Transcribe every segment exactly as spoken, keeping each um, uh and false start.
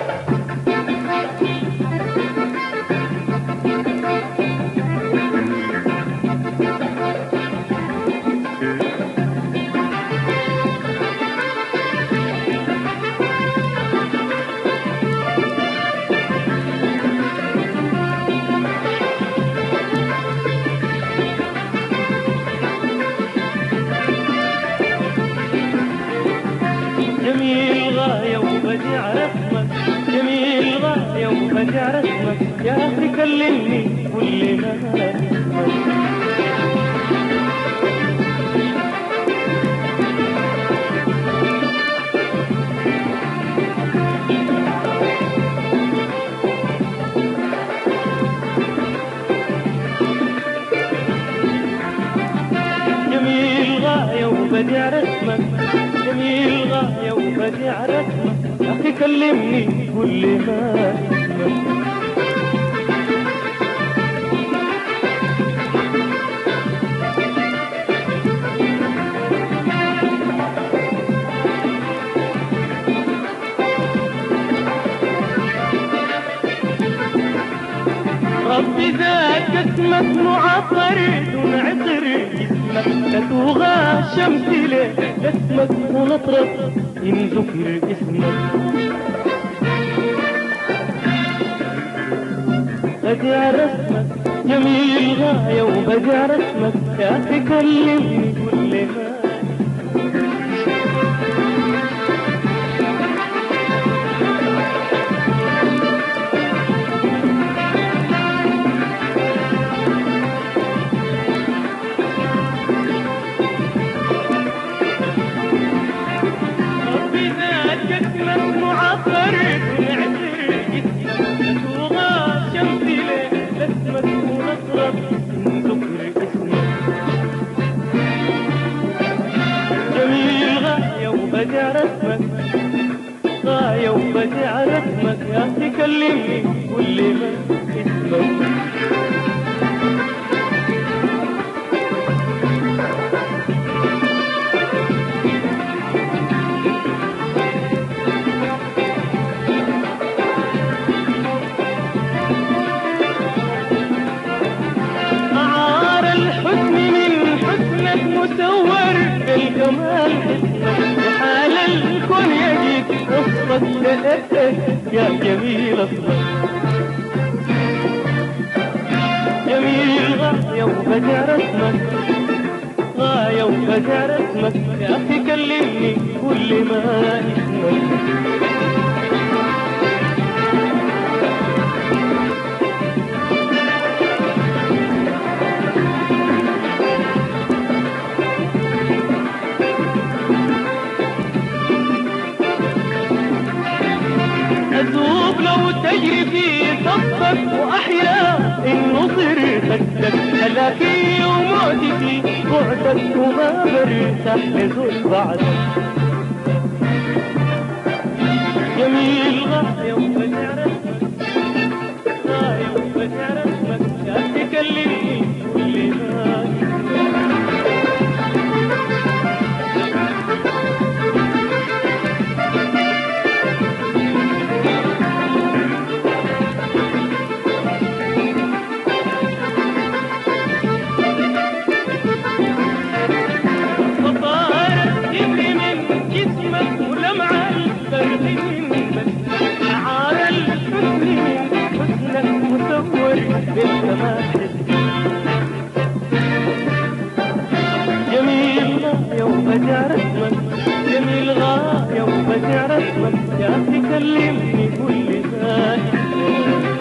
جميل غاية وبديع رسمك، جميل غاية وبديع رسمك، يا أخي كلمني كل ما جميل غاية وبديع رسمك، جميل غاية وبديع رسمك، يا أخي كلمني كل ما اسمك. ربي زاد اسمك معطر دون عطر اسمك تتوغى شمس ليه اسمك ونطرب إن ذكر اسمك. بديع رسمك جميل غاية وبديع رسمك، يا أخي كلمني كل ما معطر ونعتر اسمك تتوغى شمس ليه اسمك ونطرب من ذكر اسمك. جميل غاية وبديع رسمك، غاية وبديع رسمك، يا أخي كلمني كل ما اسمك. مسور بالجمال اسمك، وحال الكون يجيك وصفك يا جميل اصلك. جميل غاية وبديع رسمك، غاية وبديع رسمك، يا أخي كلمني كل ما اسمك. أذوب لو تجري في صفك وأحيا إن نصر خدك، هلاكي وموتي في بعدك وما برتاح لزول بعدك. جميل غاية وبديع رسمك، غاية وبديع رسمك، يا أخي كلمني كل ما جميل غاية وبديع رسمك، جميل غاية وبديع رسمك، يا أخي كلمني كل ما اسمك.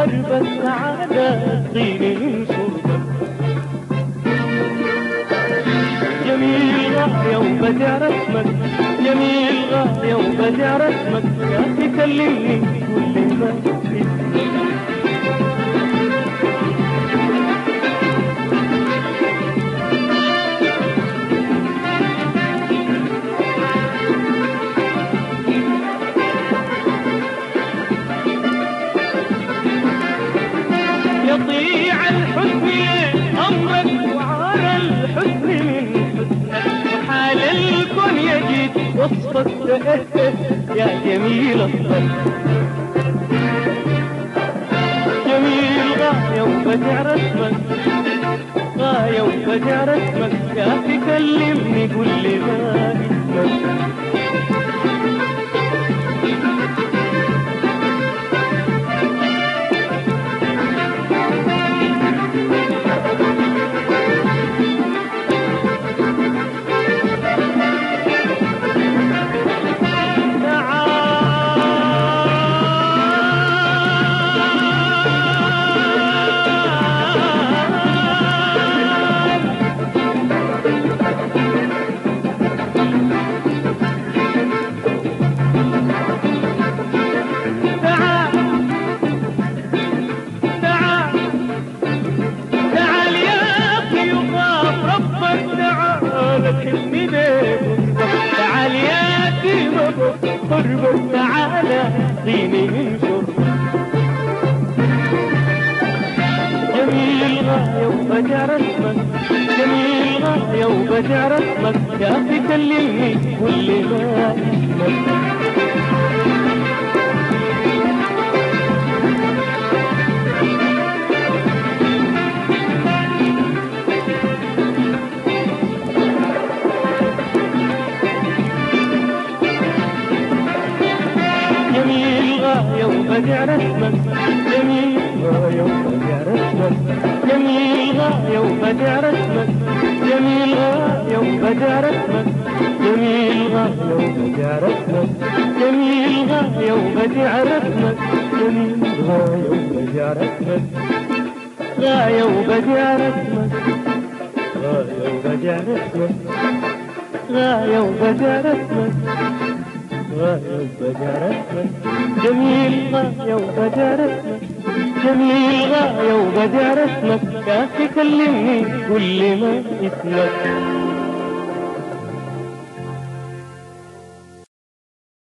درب السعادة اسقيني من شربك. جميل غاية وبدع رسمك، جميل غاية وبدع رسمك، يا أخي كلمني كل ما اسمك. يطيع الحسن أمرك وعلى الحسن من حسنك، وحال الكون يجد وصفك يا جميل الصف. جميل غاية وبدع رسمك، غاية وبدع رسمك، يا أخي كلمني قول لي ما اسمك. تعال يا كيمو قربك، تعالى اسقيني من شربك. جميل غاية وبدع رسمك، جميل غاية وبدع رسمك، يا أخي كلمني كل ما اسمك. جميل غاية وبدع رسمك، جميل غاية وبدع رسمك، جميل غاية وبدع رسمك، جميل غاية وبدع رسمك، جميل غاية وبدع رسمك، جميل غاية وبدع رسمك، جميل غاية وبدع رسمك، غاية وبدع رسمك، غاية وبدع رسمك، غاية وبدع رسمك، غاية وبدع رسمك. جميل غاية وبدع رسمك، جميل غاية وبدع رسمك، يا أخي كلمني قول لي ما اسمك.